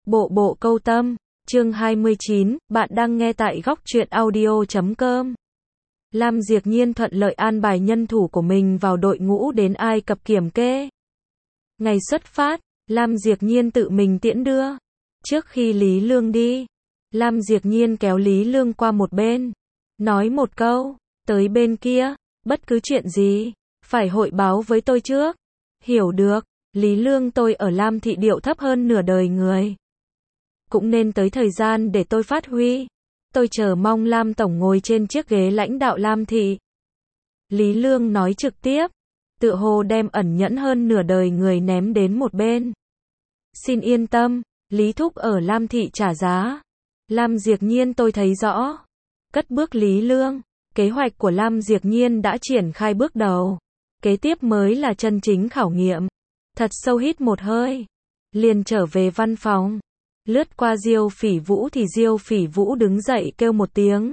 Bộ bộ câu tâm, chương 29, bạn đang nghe tại góc truyện audio.com. Lam Diệp Nhiên thuận lợi an bài nhân thủ của mình vào đội ngũ đến Ai Cập kiểm kê. Ngày xuất phát, Lam Diệp Nhiên tự mình tiễn đưa. Trước khi Lý Lương đi, Lam Diệp Nhiên kéo Lý Lương qua một bên, nói một câu, tới bên kia, bất cứ chuyện gì, phải hội báo với tôi trước. Hiểu được, Lý Lương, tôi ở Lam Thị điệu thấp hơn nửa đời người. Cũng nên tới thời gian để tôi phát huy. Tôi chờ mong Lam Tổng ngồi trên chiếc ghế lãnh đạo Lam Thị. Lý Lương nói trực tiếp, tựa hồ đem ẩn nhẫn hơn nửa đời người ném đến một bên. Xin yên tâm, Lý Thúc ở Lam Thị trả giá. Lam Diệp Nhiên, tôi thấy rõ. Cất bước Lý Lương, kế hoạch của Lam Diệp Nhiên đã triển khai bước đầu. Kế tiếp mới là chân chính khảo nghiệm. Thật sâu hít một hơi, liền trở về văn phòng. Lướt qua Diêu Phỉ Vũ thì Diêu Phỉ Vũ đứng dậy kêu một tiếng.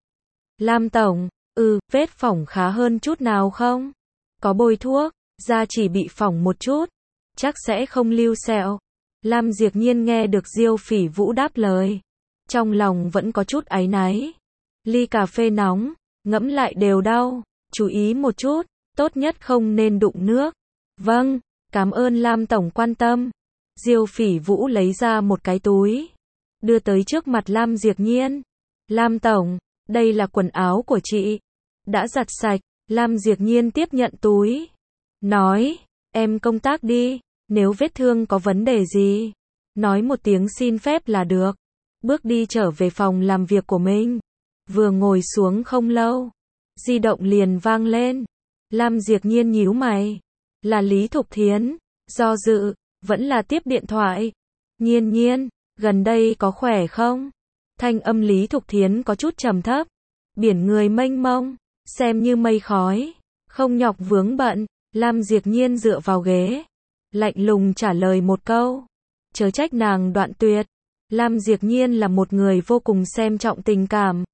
Lam Tổng, vết phỏng khá hơn chút nào không? Có bôi thuốc, da chỉ bị phỏng một chút, chắc sẽ không lưu sẹo. Lam Diệp Nhiên nghe được Diêu Phỉ Vũ đáp lời, trong lòng vẫn có chút áy náy. Ly cà phê nóng, ngẫm lại đều đau, chú ý một chút, tốt nhất không nên đụng nước. Vâng, cảm ơn Lam Tổng quan tâm. Diêu Phỉ Vũ lấy ra một cái túi, đưa tới trước mặt Lam Diệp Nhiên. Lam Tổng, đây là quần áo của chị, đã giặt sạch. Lam Diệp Nhiên tiếp nhận túi, nói, em công tác đi, nếu vết thương có vấn đề gì, nói một tiếng xin phép là được. Bước đi trở về phòng làm việc của mình, vừa ngồi xuống không lâu, di động liền vang lên. Lam Diệp Nhiên nhíu mày, là Lý Thục Thiến, do dự, vẫn là tiếp điện thoại. Nhiên Nhiên, gần đây có khỏe không? Thanh âm Lý Thục Thiến có chút trầm thấp. Biển người mênh mông, xem như mây khói, không nhọc vướng bận. Lam Diệp Nhiên dựa vào ghế, lạnh lùng trả lời một câu. Chớ trách nàng đoạn tuyệt. Lam Diệp Nhiên là một người vô cùng xem trọng tình cảm.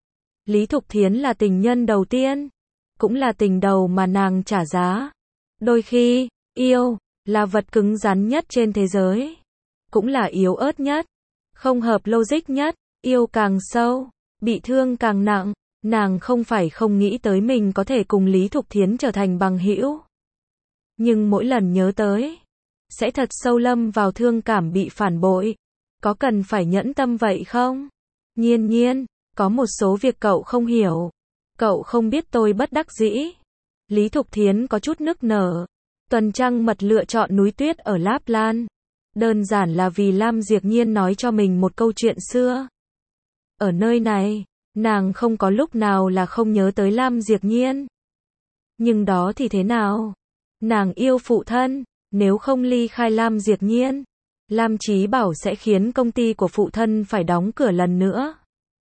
Lý Thục Thiến là tình nhân đầu tiên, cũng là tình đầu mà nàng trả giá. Đôi khi, yêu là vật cứng rắn nhất trên thế giới, cũng là yếu ớt nhất, không hợp logic nhất. Yêu càng sâu, bị thương càng nặng. Nàng không phải không nghĩ tới mình có thể cùng Lý Thục Thiến trở thành bằng hữu, nhưng mỗi lần nhớ tới, sẽ thật sâu lâm vào thương cảm bị phản bội. Có cần phải nhẫn tâm vậy không? Nhiên Nhiên, có một số việc cậu không hiểu, cậu không biết tôi bất đắc dĩ. Lý Thục Thiến có chút nức nở. Tuần Trăng Mật lựa chọn núi tuyết ở Láp Lan, đơn giản là vì Lam Diệp Nhiên nói cho mình một câu chuyện xưa. Ở nơi này, nàng không có lúc nào là không nhớ tới Lam Diệp Nhiên. Nhưng đó thì thế nào? Nàng yêu phụ thân, nếu không ly khai Lam Diệp Nhiên, Lam Chí Bảo sẽ khiến công ty của phụ thân phải đóng cửa lần nữa.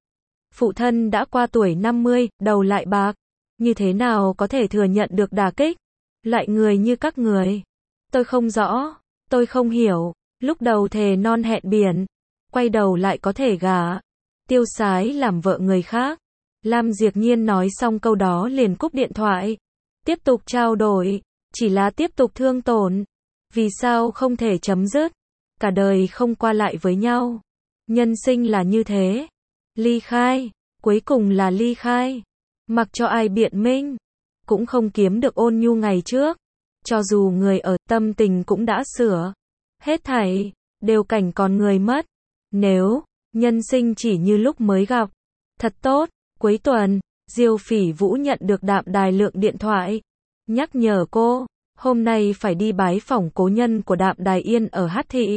Phụ thân đã qua tuổi 50, đầu lại bạc, như thế nào có thể thừa nhận được đả kích? Loại người như các người, tôi không rõ, tôi không hiểu. Lúc đầu thề non hẹn biển, quay đầu lại có thể gả, tiêu sái làm vợ người khác. Lam Diệp Nhiên nói xong câu đó liền cúp điện thoại. Tiếp tục trao đổi, chỉ là tiếp tục thương tổn. Vì sao không thể chấm dứt? Cả đời không qua lại với nhau. Nhân sinh là như thế. Ly khai, cuối cùng là ly khai. Mặc cho ai biện minh, cũng không kiếm được ôn nhu ngày trước. Cho dù người ở, tâm tình cũng đã sửa. Hết thảy đều cảnh còn người mất. Nếu nhân sinh chỉ như lúc mới gặp, thật tốt. Cuối tuần, Diêu Phỉ Vũ nhận được Đạm Đài Lượng điện thoại, nhắc nhở cô, hôm nay phải đi bái phỏng cố nhân của Đạm Đài Yên ở Hát Thị.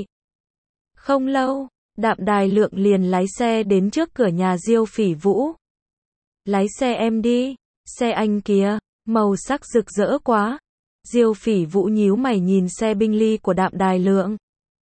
Không lâu, Đạm Đài Lượng liền lái xe đến trước cửa nhà Diêu Phỉ Vũ. Lái xe em đi, xe anh kìa, màu sắc rực rỡ quá. Diêu Phỉ Vũ nhíu mày nhìn xe Bentley của Đạm Đài Lượng.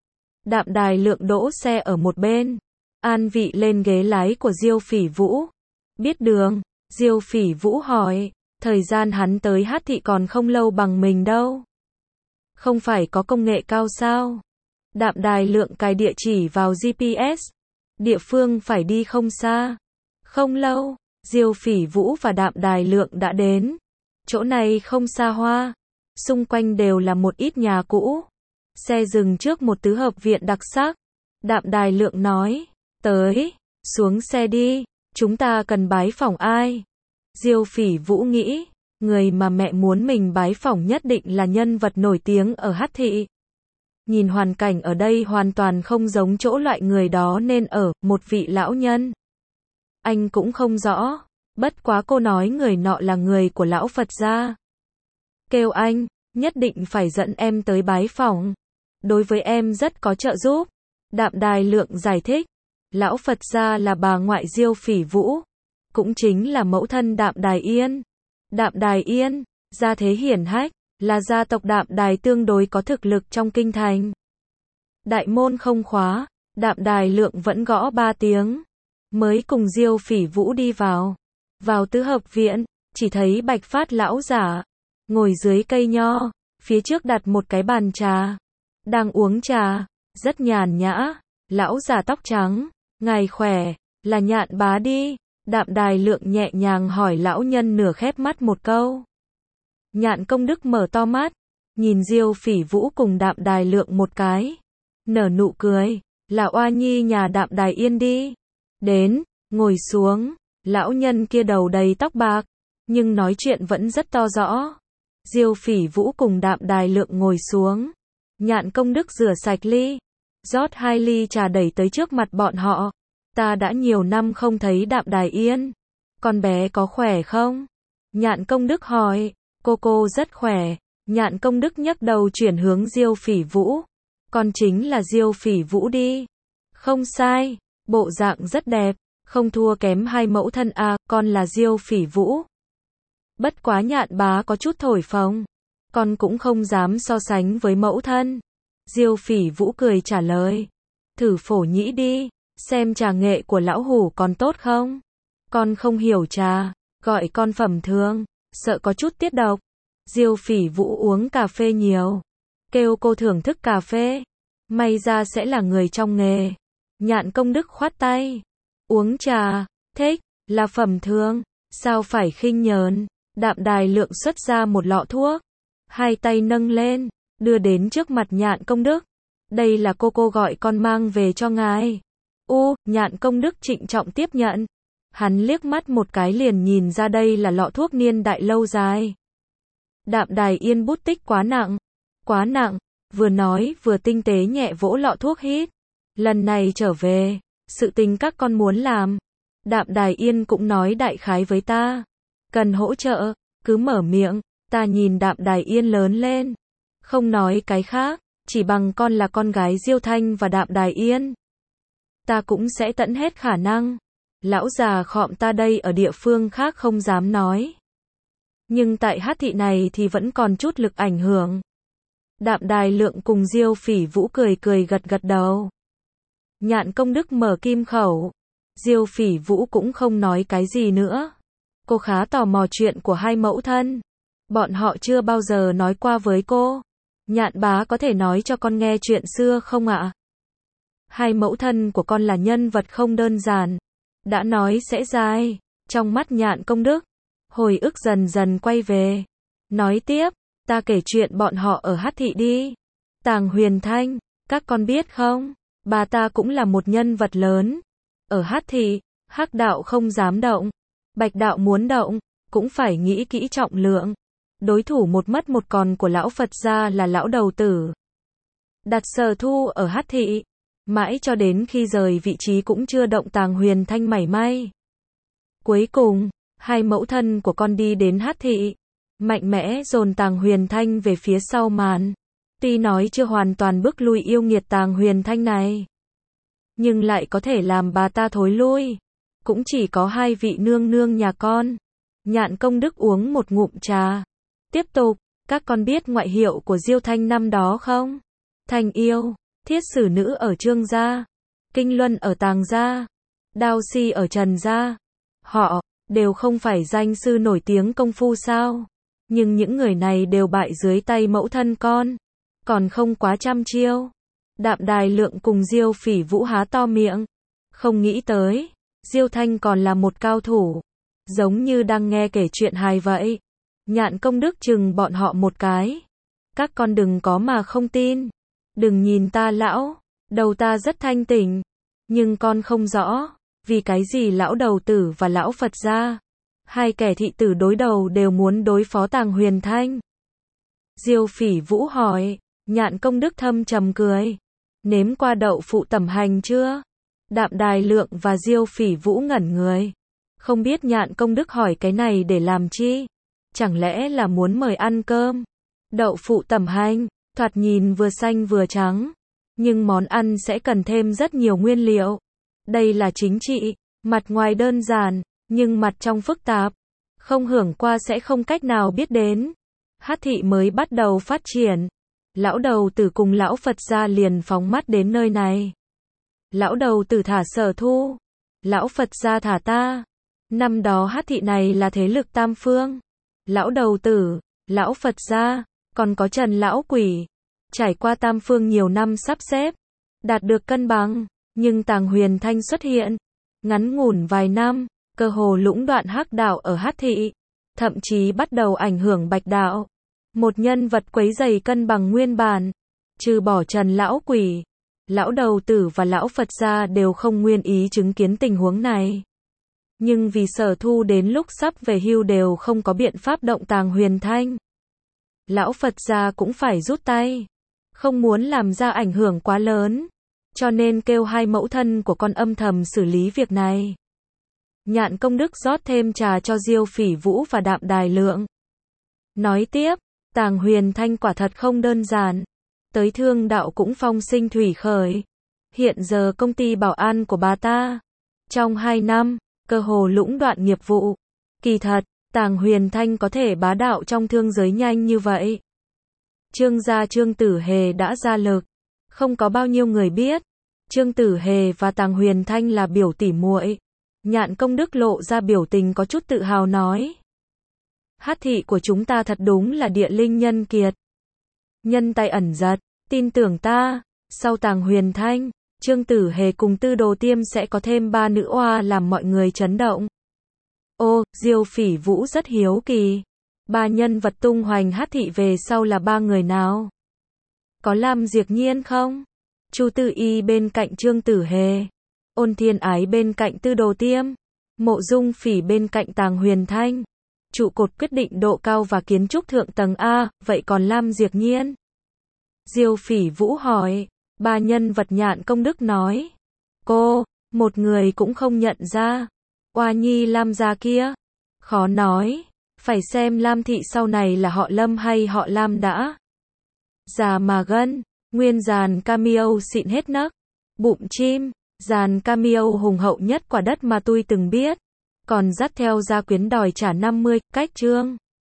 Đạm Đài Lượng đỗ xe ở một bên, an vị lên ghế lái của Diêu Phỉ Vũ. Biết đường, Diêu Phỉ Vũ hỏi, thời gian hắn tới Hát Thị còn không lâu bằng mình đâu. Không phải có công nghệ cao sao? Đạm Đài Lượng cài địa chỉ vào GPS. Địa phương phải đi không xa. Không lâu, Diêu Phỉ Vũ và Đạm Đài Lượng đã đến. Chỗ này không xa hoa, xung quanh đều là một ít nhà cũ. Xe dừng trước một tứ hợp viện đặc sắc. Đạm Đài Lượng nói, tới, xuống xe đi, chúng ta cần bái phỏng ai? Diêu Phỉ Vũ nghĩ, người mà mẹ muốn mình bái phỏng nhất định là nhân vật nổi tiếng ở Hắc Thị. Nhìn hoàn cảnh ở đây hoàn toàn không giống chỗ loại người đó nên ở, một vị lão nhân. Anh cũng không rõ, bất quá cô nói người nọ là người của lão Phật gia. Kêu anh, nhất định phải dẫn em tới bái phỏng. Đối với em rất có trợ giúp. Đạm Đài Lượng giải thích, lão Phật gia là bà ngoại Diêu Phỉ Vũ, cũng chính là mẫu thân Đạm Đài Yên. Đạm Đài Yên, gia thế hiển hách, là gia tộc Đạm Đài tương đối có thực lực trong kinh thành. Đại môn không khóa, Đạm Đài Lượng vẫn gõ 3 tiếng, mới cùng Diêu Phỉ Vũ đi vào. Vào tứ hợp viện, chỉ thấy Bạch Phát lão giả, ngồi dưới cây nho, phía trước đặt một cái bàn trà, đang uống trà, rất nhàn nhã. Lão già tóc trắng, ngài khỏe, là Nhạn bá đi. Đạm Đài Lượng nhẹ nhàng hỏi lão nhân nửa khép mắt một câu. Nhạn Công Đức mở to mắt, nhìn Diêu Phỉ Vũ cùng Đạm Đài Lượng một cái, nở nụ cười, là oa nhi nhà Đạm Đài Yên đi. Đến, ngồi xuống. Lão nhân kia đầu đầy tóc bạc, nhưng nói chuyện vẫn rất to rõ. Diêu Phỉ Vũ cùng Đạm Đài Lượng ngồi xuống. Nhạn Công Đức rửa sạch ly, rót 2 ly trà đẩy tới trước mặt bọn họ. Ta đã nhiều năm không thấy Đạm Đài Yên. Con bé có khỏe không? Nhạn Công Đức hỏi. Cô rất khỏe. Nhạn Công Đức nhấc đầu chuyển hướng Diêu Phỉ Vũ. Con chính là Diêu Phỉ Vũ đi. Không sai, bộ dạng rất đẹp, không thua kém hai mẫu thân à, con là Diêu Phỉ Vũ. Bất quá Nhạn bá có chút thổi phồng. Con cũng không dám so sánh với mẫu thân. Diêu Phỉ Vũ cười trả lời. Thử phổ nhĩ đi, xem trà nghệ của lão hủ còn tốt không? Con không hiểu trà, gọi con phẩm thường, sợ có chút tiết độc. Diêu Phỉ Vũ uống cà phê nhiều, kêu cô thưởng thức cà phê. May ra sẽ là người trong nghề. Nhạn Công Đức khoát tay. Uống trà, thích, là phẩm thường, sao phải khinh nhờn. Đạm Đài Lượng xuất ra một lọ thuốc, 2 tay nâng lên, đưa đến trước mặt Nhạn Công Đức. Đây là cô gọi con mang về cho ngài. Nhạn Công Đức trịnh trọng tiếp nhận. Hắn liếc mắt một cái liền nhìn ra đây là lọ thuốc niên đại lâu dài. Đạm Đài Yên bút tích quá nặng, vừa nói vừa tinh tế nhẹ vỗ lọ thuốc hít. Lần này trở về, sự tình các con muốn làm, Đạm Đài Yên cũng nói đại khái với ta. Cần hỗ trợ, cứ mở miệng. Ta nhìn Đạm Đài Yên lớn lên, không nói cái khác, chỉ bằng con là con gái Diêu Thanh và Đạm Đài Yên, ta cũng sẽ tận hết khả năng. Lão già khọm ta đây ở địa phương khác không dám nói, nhưng tại Hắc Thị này thì vẫn còn chút lực ảnh hưởng. Đạm Đài Lượng cùng Diêu Phỉ Vũ cười gật đầu. Nhạn Công Đức mở kim khẩu. Diêu Phỉ Vũ cũng không nói cái gì nữa. Cô khá tò mò chuyện của hai mẫu thân. Bọn họ chưa bao giờ nói qua với cô. Nhạn bá có thể nói cho con nghe chuyện xưa không ạ? Hai mẫu thân của con là nhân vật không đơn giản. Đã nói sẽ dài. Trong mắt Nhạn Công Đức, hồi ức dần dần quay về. Nói tiếp, ta kể chuyện bọn họ ở Hắc Thị đi. Tàng Huyền Thanh, các con biết không? Bà ta cũng là một nhân vật lớn. Ở Hắc Thị, Hắc đạo không dám động. Bạch đạo muốn động, cũng phải nghĩ kỹ trọng lượng. Đối thủ một mất một còn của lão Phật gia là lão đầu tử. Đặt Sở Thu ở Hắc Thị, mãi cho đến khi rời vị trí cũng chưa động Tàng Huyền Thanh mảy may. Cuối cùng, hai mẫu thân của con đi đến Hắc Thị, mạnh mẽ dồn Tàng Huyền Thanh về phía sau màn. Tuy nói chưa hoàn toàn bức lui yêu nghiệt Tàng Huyền Thanh này, nhưng lại có thể làm bà ta thối lui. Cũng chỉ có hai vị nương nương nhà con. Nhạn Công Đức uống một ngụm trà. Tiếp tục, các con biết ngoại hiệu của Diêu Thanh năm đó không? Thanh yêu, Thiết Sử Nữ ở Trương gia, Kinh Luân ở Tàng gia, Đao Si ở Trần gia. Họ đều không phải danh sư nổi tiếng công phu sao? Nhưng những người này đều bại dưới tay mẫu thân con, còn không quá trăm chiêu. Đạm Đài Lượng cùng Diêu Phỉ Vũ há to miệng, không nghĩ tới Diêu Thanh còn là một cao thủ, giống như đang nghe kể chuyện hài vậy. Nhạn Công Đức chừng bọn họ một cái. Các con đừng có mà không tin. Đừng nhìn ta lão, Đầu ta rất thanh tỉnh, nhưng con không rõ, vì cái gì lão đầu tử và lão Phật gia, hai kẻ thị tử đối đầu đều muốn đối phó Tàng Huyền Thanh. Diêu Phỉ Vũ hỏi, Nhạn Công Đức thâm trầm cười. Nếm qua đậu phụ tẩm hành chưa? Đạm Đài Lượng và Diêu Phỉ Vũ ngẩn người. Không biết Nhạn Công Đức hỏi cái này để làm chi? Chẳng lẽ là muốn mời ăn cơm? Đậu phụ tẩm hành, thoạt nhìn vừa xanh vừa trắng. Nhưng món ăn sẽ cần thêm rất nhiều nguyên liệu. Đây là chính trị, mặt ngoài đơn giản, nhưng mặt trong phức tạp. Không hưởng qua sẽ không cách nào biết đến. Hát thị mới bắt đầu phát triển. Lão đầu tử cùng lão Phật gia liền phóng mắt đến nơi này. Lão đầu tử thả Sở Thu, lão Phật gia thả ta. Năm đó Hát thị này là thế lực tam phương. Lão đầu tử, lão Phật gia, còn có Trần lão quỷ. Trải qua tam phương nhiều năm sắp xếp, đạt được cân bằng, nhưng Tàng Huyền Thanh xuất hiện. Ngắn ngủn vài năm, cơ hồ lũng đoạn Hắc đạo ở Hát thị, thậm chí bắt đầu ảnh hưởng Bạch đạo. Một nhân vật quấy rầy cân bằng nguyên bản, trừ bỏ Trần lão quỷ, lão đầu tử và lão Phật gia đều không nguyên ý chứng kiến tình huống này. Nhưng vì Sở Thu đến lúc sắp về hưu đều không có biện pháp động Tàng Huyền Thanh. Lão Phật gia cũng phải rút tay, không muốn làm ra ảnh hưởng quá lớn, cho nên kêu hai mẫu thân của con âm thầm xử lý việc này. Nhạn Công Đức rót thêm trà cho Diêu Phỉ Vũ và Đạm Đài Lượng. Nói tiếp, Tàng Huyền Thanh quả thật không đơn giản. Tới thương đạo cũng phong sinh thủy khởi. Hiện giờ công ty bảo an của bà ta, trong 2 năm, cơ hồ lũng đoạn nghiệp vụ. Kỳ thật, Tàng Huyền Thanh có thể bá đạo trong thương giới nhanh như vậy. Trương gia Trương Tử Hề đã ra lực. Không có bao nhiêu người biết. Trương Tử Hề và Tàng Huyền Thanh là biểu tỷ muội. Nhạn Công Đức lộ ra biểu tình có chút tự hào nói. Hát thị của chúng ta thật đúng là địa linh nhân kiệt. Nhân tay ẩn giật, tin tưởng ta, sau Tàng Huyền Thanh, Trương Tử Hề cùng Tư Đồ Tiêm sẽ có thêm 3 nữ oa làm mọi người chấn động. Ô, Diêu Phỉ Vũ rất hiếu kỳ. 3 nhân vật tung hoành Hát thị về sau là 3 người nào? Có Lam Diệp Nhiên không? Chu Tư Y bên cạnh Trương Tử Hề. Ôn Thiên Ái bên cạnh Tư Đồ Tiêm. Mộ Dung Phỉ bên cạnh Tàng Huyền Thanh. Trụ cột quyết định độ cao và kiến trúc thượng tầng A, vậy còn Lam Diệp Nhiên? Diêu Phỉ Vũ hỏi. 3 nhân vật Nhạn Công Đức nói. Cô, một người cũng không nhận ra. Oa nhi Lam gia kia. Khó nói, phải xem Lam thị sau này là họ Lâm hay họ Lam đã. Già mà gân, nguyên dàn cameo xịn hết nấc. Bụng chim, dàn cameo hùng hậu nhất quả đất mà tôi từng biết. Còn dắt theo gia quyến đòi trả 50, cách chương.